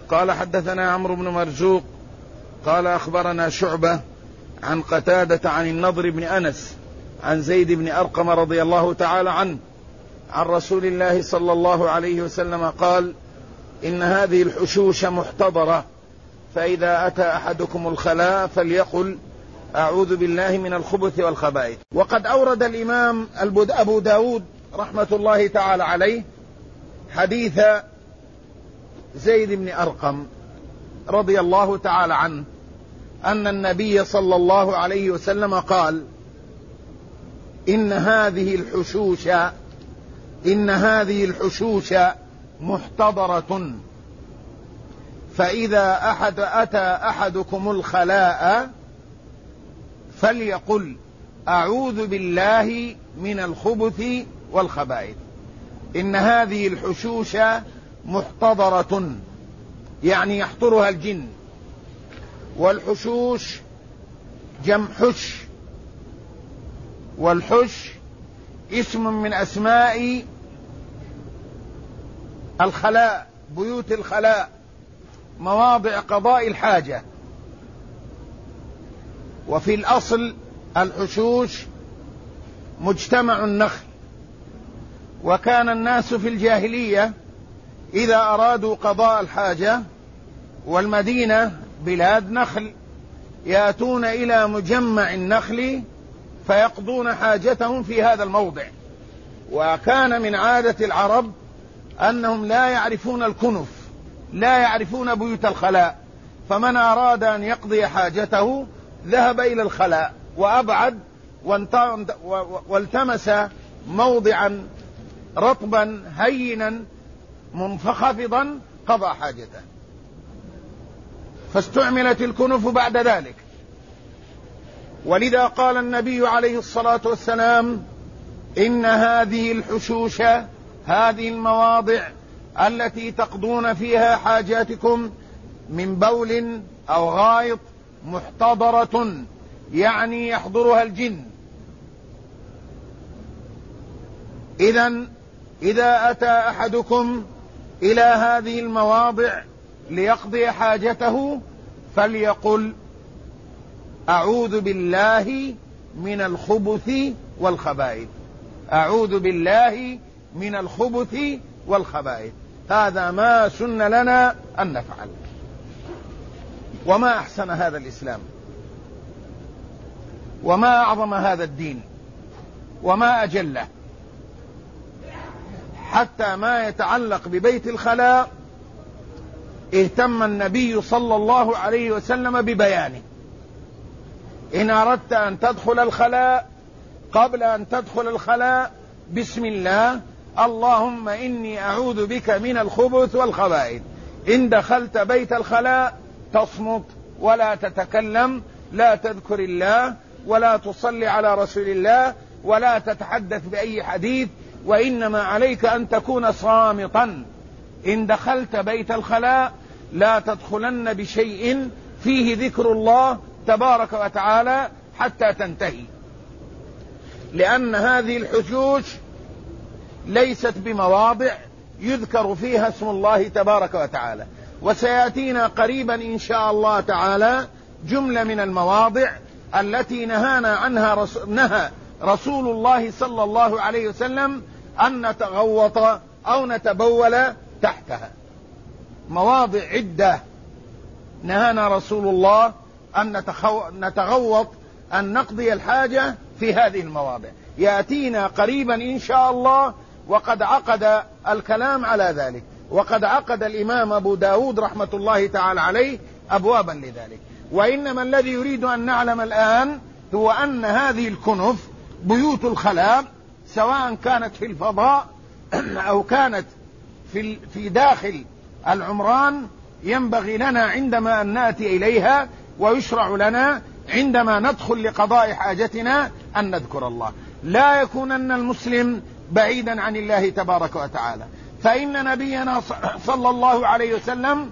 قال حدثنا عمرو بن مرزوق قال أخبرنا شعبة عن قتادة عن النضر بن أنس عن زيد بن أرقم رضي الله تعالى عنه عن رسول الله صلى الله عليه وسلم قال: إن هذه الحشوش محتضرة، فإذا أتى أحدكم الخلاء فليقل: أعوذ بالله من الخبث والخبائث. وقد أورد الإمام أبو داود رحمة الله تعالى عليه حديث زيد بن أرقم رضي الله تعالى عنه أن النبي صلى الله عليه وسلم قال: إن هذه الحشوش محتضرة، فإذا أتى أحدكم الخلاء فليقل: أعوذ بالله من الخبث والخبائث. إن هذه الحشوش محتضرة يعني يحضرها الجن، والحشوش جمع حش، والحش اسم من أسماء الخلاء، بيوت الخلاء، مواضع قضاء الحاجة. وفي الأصل الحشوش مجتمع النخل، وكان الناس في الجاهلية إذا أرادوا قضاء الحاجة، والمدينة بلاد نخل، يأتون إلى مجمع النخل فيقضون حاجتهم في هذا الموضع. وكان من عادة العرب أنهم لا يعرفون الكنف، لا يعرفون بيوت الخلاء، فمن أراد أن يقضي حاجته ذهب إلى الخلاء وأبعد والتمس موضعا رطبا هينا منخفضا قضى حاجته، فاستعملت الكنف بعد ذلك. ولذا قال النبي عليه الصلاة والسلام: إن هذه الحشوش، هذه المواضع التي تقضون فيها حاجاتكم من بول أو غائط، محتضرة يعني يحضرها الجن. إذن إذا أتى أحدكم إلى هذه المواضع ليقضي حاجته فليقل: أعوذ بالله من الخبث والخبائث. أعوذ بالله من الخبث والخبائث. هذا ما سن لنا أن نفعل. وما أحسن هذا الإسلام، وما أعظم هذا الدين، وما أجله. حتى ما يتعلق ببيت الخلاء اهتم النبي صلى الله عليه وسلم ببيانه. إن أردت أن تدخل الخلاء، قبل أن تدخل الخلاء بسم الله: اللهم إني أعوذ بك من الخبث والخبائث. إن دخلت بيت الخلاء تصمت ولا تتكلم، لا تذكر الله، ولا تصلي على رسول الله، ولا تتحدث بأي حديث، وإنما عليك أن تكون صامتا. إن دخلت بيت الخلاء لا تدخلن بشيء فيه ذكر الله تبارك وتعالى حتى تنتهي، لأن هذه الحشوش ليست بمواضع يذكر فيها اسم الله تبارك وتعالى. وسيأتينا قريبا إن شاء الله تعالى جملة من المواضع التي نهى رسول الله صلى الله عليه وسلم أن نتغوط أو نتبول تحتها. مواضع عدة نهانا رسول الله أن نتغوط، أن نقضي الحاجة في هذه المواضع. يأتينا قريبا إن شاء الله، وقد عقد الكلام على ذلك، وقد عقد الإمام أبو داود رحمة الله تعالى عليه أبوابا لذلك. وإنما الذي يريد أن نعلم الآن هو أن هذه الكنف بيوت الخلاء، سواء كانت في الفضاء أو كانت في داخل العمران، ينبغي لنا عندما أن نأتي إليها، ويشرع لنا عندما ندخل لقضاء حاجتنا أن نذكر الله. لا يكونن المسلم بعيدا عن الله تبارك وتعالى، فإن نبينا صلى الله عليه وسلم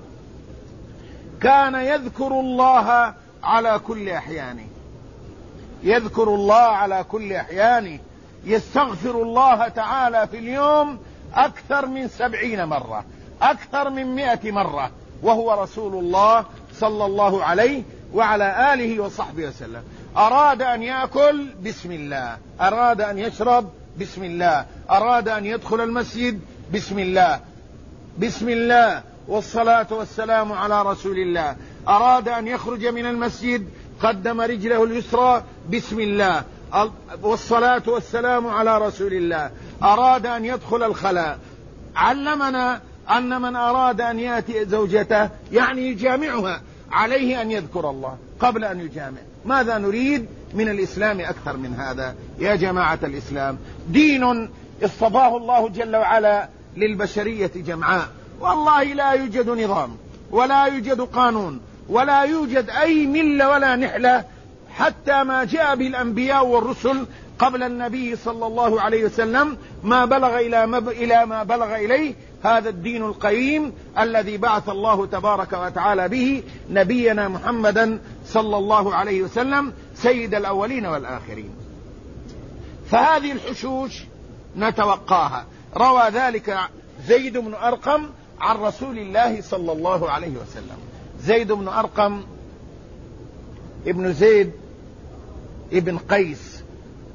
كان يذكر الله على كل أحيانه، يذكر الله على كل أحيانه، يستغفر الله تعالى في اليوم أكثر من 70 مرة، أكثر من 100 مرة وهو رسول الله صلى الله عليه وعلى آله وصحبه وسلم. أراد أن يأكل بسم الله، أراد أن يشرب بسم الله، أراد أن يدخل المسجد بسم الله، بسم الله والصلاة والسلام على رسول الله. أراد أن يخرج من المسجد قدم رجله اليسرى بسم الله والصلاة والسلام على رسول الله. أراد أن يدخل الخلاء. علمنا أن من أراد أن يأتي زوجته يعني يجامعها عليه أن يذكر الله قبل أن يجامع. ماذا نريد من الإسلام أكثر من هذا يا جماعة الإسلام؟ دين اصطفاه الله جل وعلا للبشرية جمعاء، والله لا يوجد نظام ولا يوجد قانون ولا يوجد أي ملة ولا نحلة حتى ما جاء بالأنبياء والرسل قبل النبي صلى الله عليه وسلم ما بلغ إلى ما بلغ إليه هذا الدين القيم الذي بعث الله تبارك وتعالى به نبينا محمدا صلى الله عليه وسلم سيد الأولين والآخرين. فهذه الحشوش نتوقاها. روى ذلك زيد بن أرقم عن رسول الله صلى الله عليه وسلم. زيد بن أرقم ابن زيد ابن قيس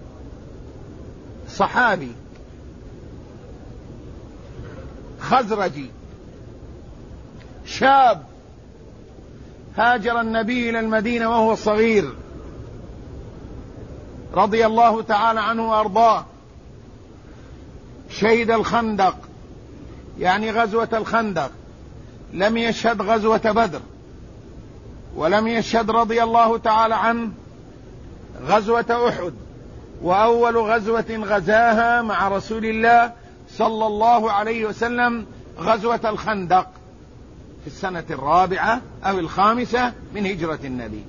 صحابي خزرجي شاب، هاجر النبي إلى المدينة وهو صغير رضي الله تعالى عنه وأرضاه. شهد الخندق يعني غزوة الخندق، لم يشهد غزوة بدر، ولم يشهد رضي الله تعالى عنه غزوة أحد. وأول غزوة غزاها مع رسول الله صلى الله عليه وسلم غزوة الخندق في السنة 4 أو 5 من هجرة النبي.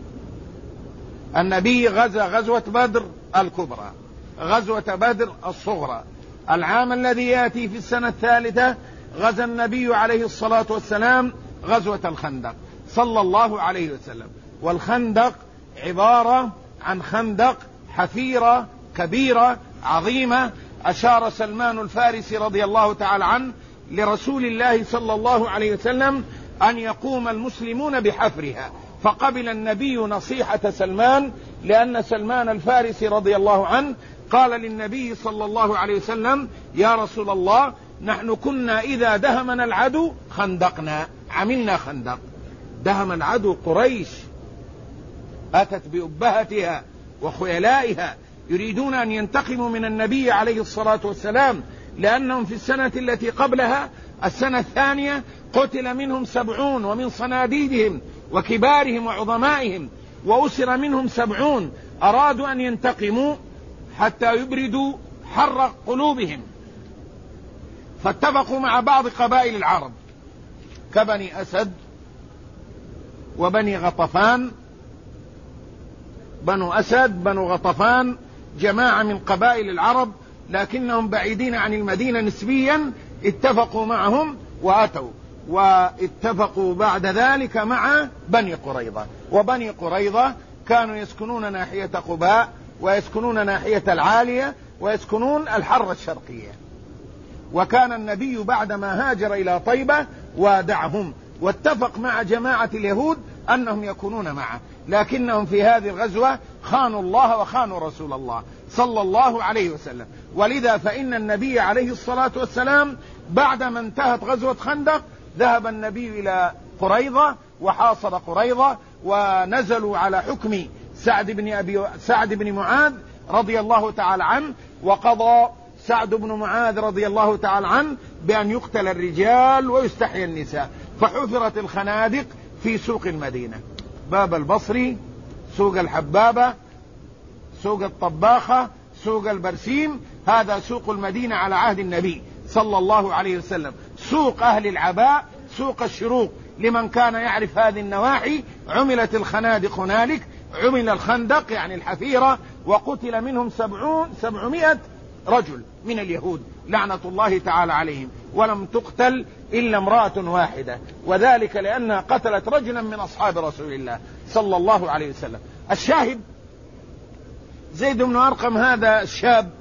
النبي غزا غزوة بدر الكبرى، غزوة بدر الصغرى. العام الذي يأتي في السنة 3 غزا النبي عليه الصلاة والسلام غزوة الخندق صلى الله عليه وسلم. والخندق عبارة عن خندق حفيرة كبيرة عظيمة. أشار سلمان الفارسي رضي الله تعالى عنه لرسول الله صلى الله عليه وسلم أن يقوم المسلمون بحفرها، فقبل النبي نصيحة سلمان، لأن سلمان الفارسي رضي الله عنه قال للنبي صلى الله عليه وسلم: يا رسول الله، نحن كنا إذا دهمنا العدو خندقنا، عملنا خندق. دهم العدو قريش، أتت بأبهتها وخيلائها يريدون أن ينتقموا من النبي عليه الصلاة والسلام، لأنهم في السنة التي قبلها السنة 2 قتل منهم 70 ومن صناديدهم وكبارهم وعظمائهم، وأسر منهم 70. أرادوا أن ينتقموا حتى يبردوا حر قلوبهم، فاتفقوا مع بعض قبائل العرب كبني أسد وبني غطفان. بنو أسد بنو غطفان جماعة من قبائل العرب لكنهم بعيدين عن المدينة نسبيا، اتفقوا معهم وأتوا، واتفقوا بعد ذلك مع بني قريظة. وبني قريظة كانوا يسكنون ناحية قباء ويسكنون ناحية العالية ويسكنون الحرة الشرقية. وكان النبي بعدما هاجر إلى طيبة وادعهم واتفق مع جماعة اليهود أنهم يكونون معه، لكنهم في هذه الغزوة خانوا الله وخانوا رسول الله صلى الله عليه وسلم. ولذا فإن النبي عليه الصلاة والسلام بعدما انتهت غزوة خندق ذهب النبي إلى قريظة وحاصر قريظة، ونزلوا على حكم سعد بن معاذ رضي الله تعالى عنه، وقضى سعد بن معاذ رضي الله تعالى عنه بأن يقتل الرجال ويستحيي النساء. فحفرت الخنادق في سوق المدينة: باب البصري، سوق الحبابة، سوق الطباخة، سوق البرسيم. هذا سوق المدينة على عهد النبي صلى الله عليه وسلم. سوق أهل العباء، سوق الشروق، لمن كان يعرف هذه النواحي. عملت الخنادق هنالك، عمل الخندق يعني الحفيرة، وقتل منهم 700 رجل من اليهود لعنة الله تعالى عليهم، ولم تقتل إلا امرأة واحدة، وذلك لأنها قتلت رجلا من أصحاب رسول الله صلى الله عليه وسلم. الشاهد زيد بن أرقم هذا الشاب،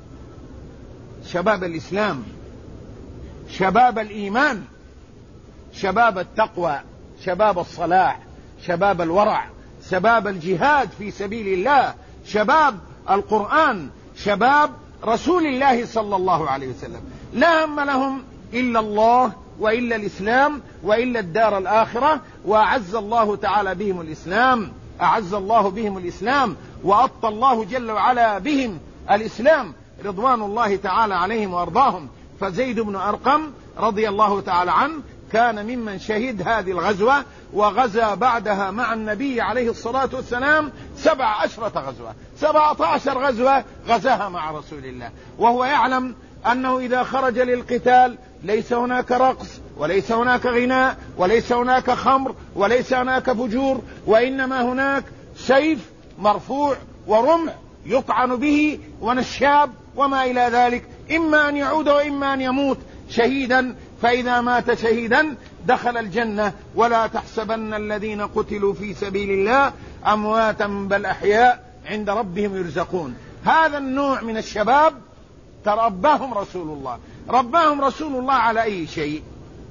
شباب الإسلام، شباب الإيمان، شباب التقوى، شباب الصلاح، شباب الورع، شباب الجهاد في سبيل الله، شباب القرآن، شباب رسول الله صلى الله عليه وسلم. لا هم لهم إلا الله وإلا الإسلام وإلا الدار الآخرة. وأعز الله تعالى بهم الإسلام، أعز الله بهم الإسلام، وأبطى الله جل وعلا بهم الإسلام رضوان الله تعالى عليهم وأرضاهم. فزيد بن أرقم رضي الله تعالى عنه كان ممن شهد هذه الغزوة، وغزا بعدها مع النبي عليه الصلاة والسلام 17 غزوة، 17 غزوة غزاها مع رسول الله، وهو يعلم أنه إذا خرج للقتال ليس هناك رقص، وليس هناك غناء، وليس هناك خمر، وليس هناك فجور، وإنما هناك سيف مرفوع ورمح يطعن به ونشاب وما إلى ذلك، إما أن يعود وإما أن يموت شهيدا. فإذا مات شهيدا دخل الجنة. ولا تحسبن الذين قتلوا في سبيل الله أمواتا بل أحياء عند ربهم يرزقون. هذا النوع من الشباب ترباهم رسول الله. رباهم رسول الله على أي شيء؟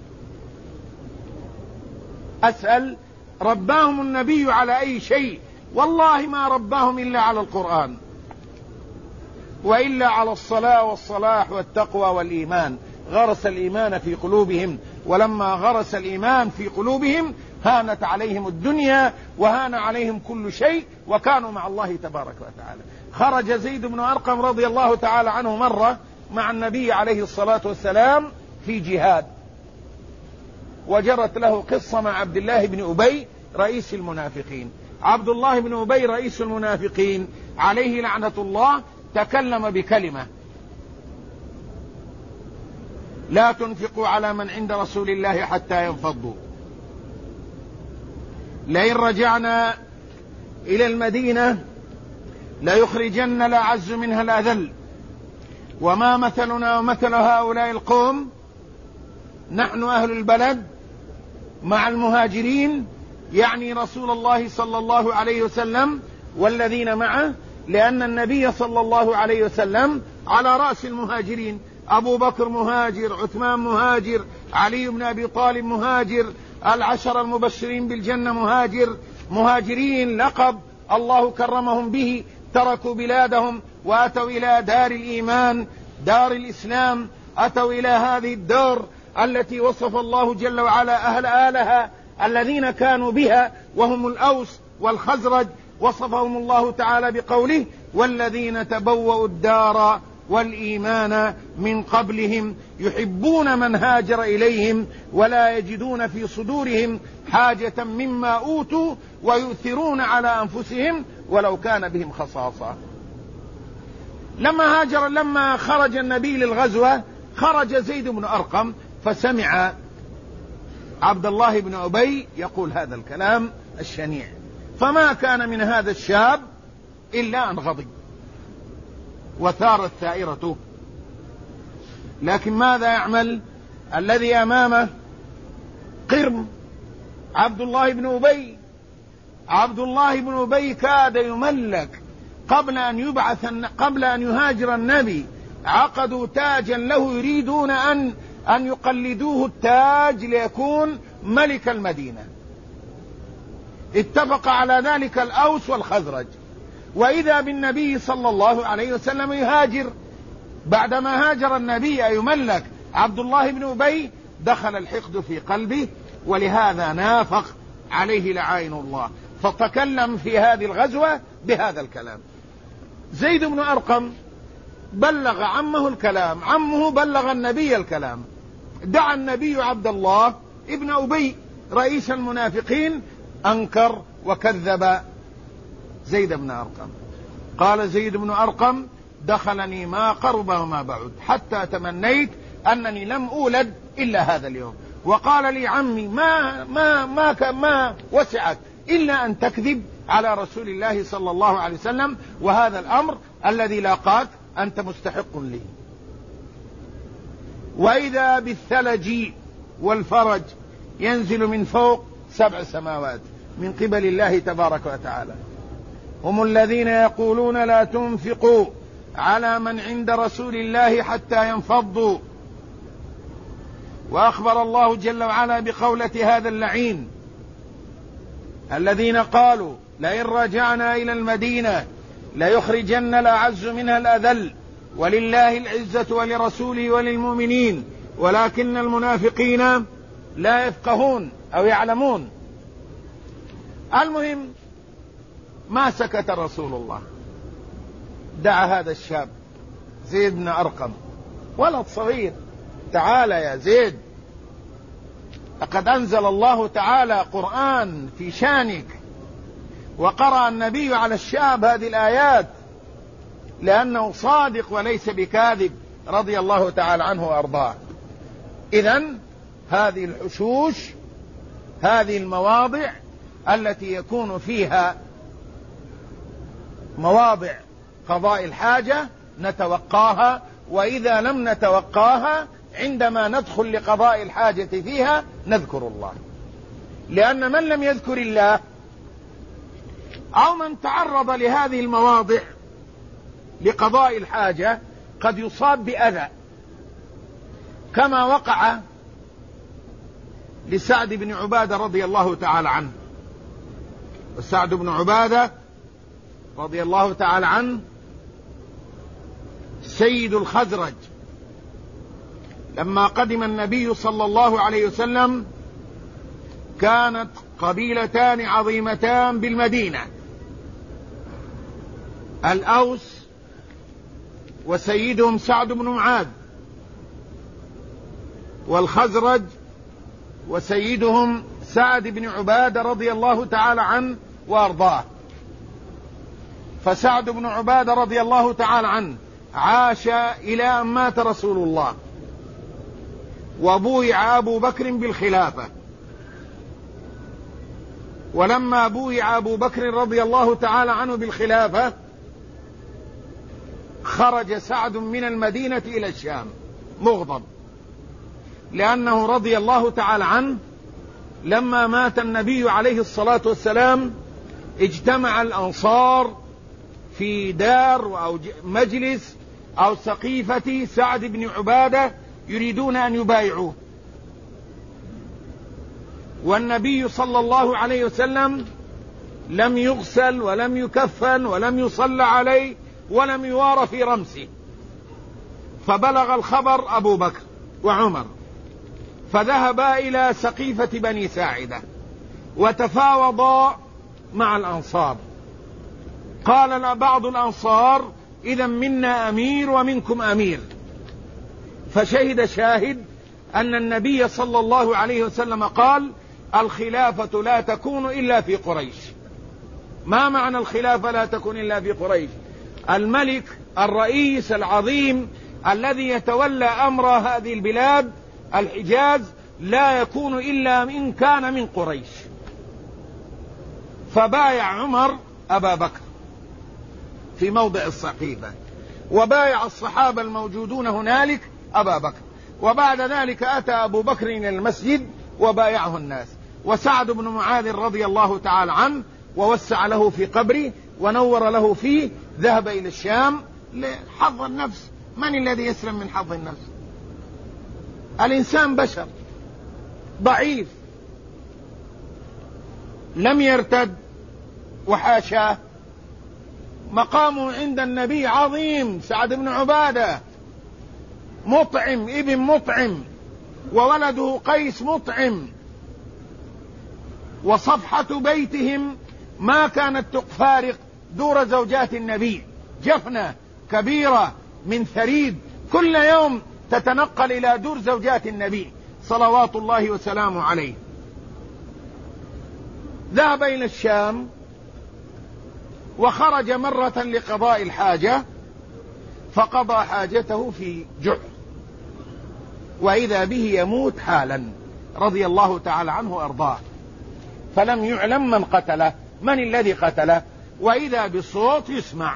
أسأل، رباهم النبي على أي شيء؟ والله ما رباهم إلا على القرآن، وإلا على الصلاة والصلاح والتقوى والإيمان. غرس الإيمان في قلوبهم، ولما غرس الإيمان في قلوبهم هانت عليهم الدنيا وهان عليهم كل شيء، وكانوا مع الله تبارك وتعالى. خرج زيد بن أرقم رضي الله تعالى عنه مرة مع النبي عليه الصلاة والسلام في جهاد، وجرت له قصة مع عبد الله بن أبي رئيس المنافقين. عبد الله بن أبي رئيس المنافقين عليه لعنة الله تكلم بكلمة: لا تنفقوا على من عند رسول الله حتى ينفضوا، لئن رجعنا إلى المدينة ليخرجن الأعز منها الأذل، وما مثلنا ومثل هؤلاء القوم، نحن أهل البلد مع المهاجرين، يعني رسول الله صلى الله عليه وسلم والذين معه، لأن النبي صلى الله عليه وسلم على رأس المهاجرين. أبو بكر مهاجر، عثمان مهاجر، علي بن أبي طالب مهاجر، العشر المبشرين بالجنة مهاجرين لقب الله كرمهم به، تركوا بلادهم وأتوا إلى دار الإيمان، دار الإسلام، أتوا إلى هذه الدار التي وصف الله جل وعلا أهلها الذين كانوا بها، وهم الأوس والخزرج. وصفهم الله تعالى بقوله: والذين تبوأوا الدار والإيمان من قبلهم يحبون من هاجر إليهم ولا يجدون في صدورهم حاجة مما أوتوا ويؤثرون على أنفسهم ولو كان بهم خصاصة. لما خرج النبي للغزوة خرج زيد بن أرقم، فسمع عبد الله بن أبي يقول هذا الكلام الشنيع، فما كان من هذا الشاب إلا أن غضب وثارت ثائرته. لكن ماذا يعمل؟ الذي أمامه قرم عبد الله بن أبي. عبد الله بن أبي كاد يملك قبل أن يهاجر النبي، عقدوا تاجا له يريدون أن يقلدوه التاج ليكون ملك المدينة. اتفق على ذلك الأوس والخزرج، وإذا بالنبي صلى الله عليه وسلم يهاجر. بعدما هاجر النبي يملك عبد الله بن أبي، دخل الحقد في قلبه، ولهذا نافق عليه لعائن الله، فتكلم في هذه الغزوة بهذا الكلام. زيد بن أرقم بلغ عمه الكلام، عمه بلغ النبي الكلام، دعا النبي عبد الله ابن أبي رئيس المنافقين، أنكر وكذب زيد بن أرقم. قال زيد بن أرقم: دخلني ما قرب وما بعد، حتى تمنيت أنني لم أولد إلا هذا اليوم. وقال لي عمي: ما وسعك إلا أن تكذب على رسول الله صلى الله عليه وسلم، وهذا الأمر الذي لاقاك أنت مستحق لي. وإذا بالثلج والفرج ينزل من فوق 7 سماوات من قبل الله تبارك وتعالى. هم الذين يقولون: لا تنفقوا على من عند رسول الله حتى ينفضوا، وأخبر الله جل وعلا بقولة هذا اللعين الذين قالوا لئن رجعنا إلى المدينة ليخرجن الأعز منها الأذل ولله العزة ولرسوله وللمؤمنين ولكن المنافقين لا يفقهون أو يعلمون. المهم ما سكت رسول الله، دعا هذا الشاب زيد بن أرقم، ولد صغير، تعال يا زيد، لقد أنزل الله تعالى قرآن في شانك، وقرأ النبي على الشاب هذه الآيات لأنه صادق وليس بكاذب رضي الله تعالى عنه وأرضاه. إذن هذه الحشوش، هذه المواضع التي يكون فيها مواضع قضاء الحاجة نتوقاها، وإذا لم نتوقاها عندما ندخل لقضاء الحاجة فيها نذكر الله، لأن من لم يذكر الله أو من تعرض لهذه المواضع لقضاء الحاجة قد يصاب بأذى، كما وقع لسعد بن عبادة رضي الله تعالى عنه. وسعد بن عبادة رضي الله تعالى عنه سيد الخزرج، لما قدم النبي صلى الله عليه وسلم كانت قبيلتان عظيمتان بالمدينة، الأوس وسيدهم سعد بن معاذ، والخزرج وسيدهم سعد بن عبادة رضي الله تعالى عنه وأرضاه. فسعد بن عبادة رضي الله تعالى عنه عاش إلى أن مات رسول الله، وبويع أبو بكر بالخلافة. ولما بويع أبو بكر رضي الله تعالى عنه بالخلافة خرج سعد من المدينة إلى الشام مغضب، لأنه رضي الله تعالى عنه لما مات النبي عليه الصلاة والسلام اجتمع الأنصار في دار أو مجلس أو سقيفة سعد بن عبادة يريدون أن يبايعوه، والنبي صلى الله عليه وسلم لم يغسل ولم يكفن ولم يصلى عليه ولم يوار في رمسه. فبلغ الخبر أبو بكر وعمر، فذهبا إلى سقيفة بني ساعدة وتفاوضا مع الأنصار. قال بعض الأنصار إذا منا أمير ومنكم أمير، فشهد شاهد أن النبي صلى الله عليه وسلم قال الخلافة لا تكون إلا في قريش. ما معنى الخلافة لا تكون إلا في قريش؟ الملك الرئيس العظيم الذي يتولى أمر هذه البلاد الحجاز لا يكون إلا إن كان من قريش. فبايع عمر أبا بكر في موضع السقيفة، وبايع الصحابة الموجودون هنالك أبا بكر، وبعد ذلك أتى أبو بكر إلى المسجد وبايعه الناس، وسعد بن معاذ رضي الله تعالى عنه ووسع له في قبره ونور له فيه، ذهب إلى الشام لحظ النفس. من الذي يسلم من حظ النفس؟ الإنسان بشر ضعيف، لم يرتد وحاشاه، مقامه عند النبي عظيم. سعد بن عبادة مطعم ابن مطعم، وولده قيس مطعم، وصفحة بيتهم ما كانت تفارق دور زوجات النبي، جفنة كبيرة من ثريد كل يوم تتنقل إلى دور زوجات النبي صلوات الله وسلامه عليه. ذهب إلى الشام وخرج مرة لقضاء الحاجة، فقضى حاجته في جحر، وإذا به يموت حالا رضي الله تعالى عنه وأرضاه، فلم يعلم من قتله، من الذي قتله، وإذا بالصوت يسمع: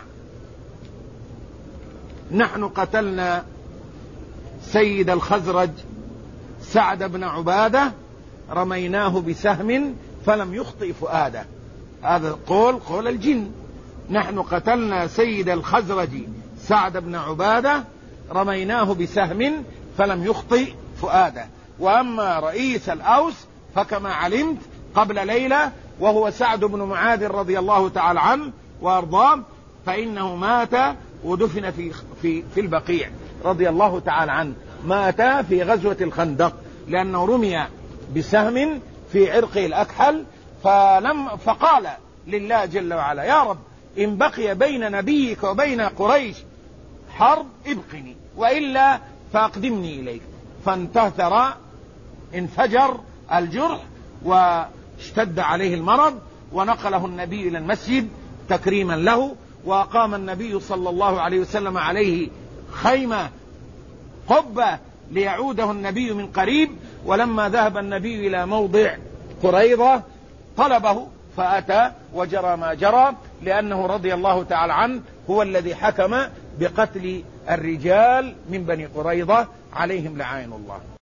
نحن قتلنا سيد الخزرج سعد بن عبادة، رميناه بسهم فلم يخطئ فؤاده. هذا قول الجن: نحن قتلنا سيد الخزرج سعد بن عبادة، رميناه بسهم فلم يخطئ فؤاده. وأما رئيس الأوس فكما علمت قبل ليلة وهو سعد بن معاذ رضي الله تعالى عنه وأرضاه، فإنه مات ودفن في البقيع رضي الله تعالى عنه، مات في غزوة الخندق لأنه رمي بسهم في عرقه الأكحل، فقال لله جل وعلا: يا رب إن بقي بين نبيك وبين قريش حرب ابقني، وإلا فأقدمني إليك. فانتهثر، انفجر الجرح واشتد عليه المرض، ونقله النبي إلى المسجد تكريما له، وأقام النبي صلى الله عليه وسلم عليه خيمة قبة ليعوده النبي من قريب. ولما ذهب النبي إلى موضع قريظة طلبه فأتى وجرى ما جرى، لأنه رضي الله تعالى عنه هو الذي حكم بقتل الرجال من بني قريظة عليهم لعائن الله.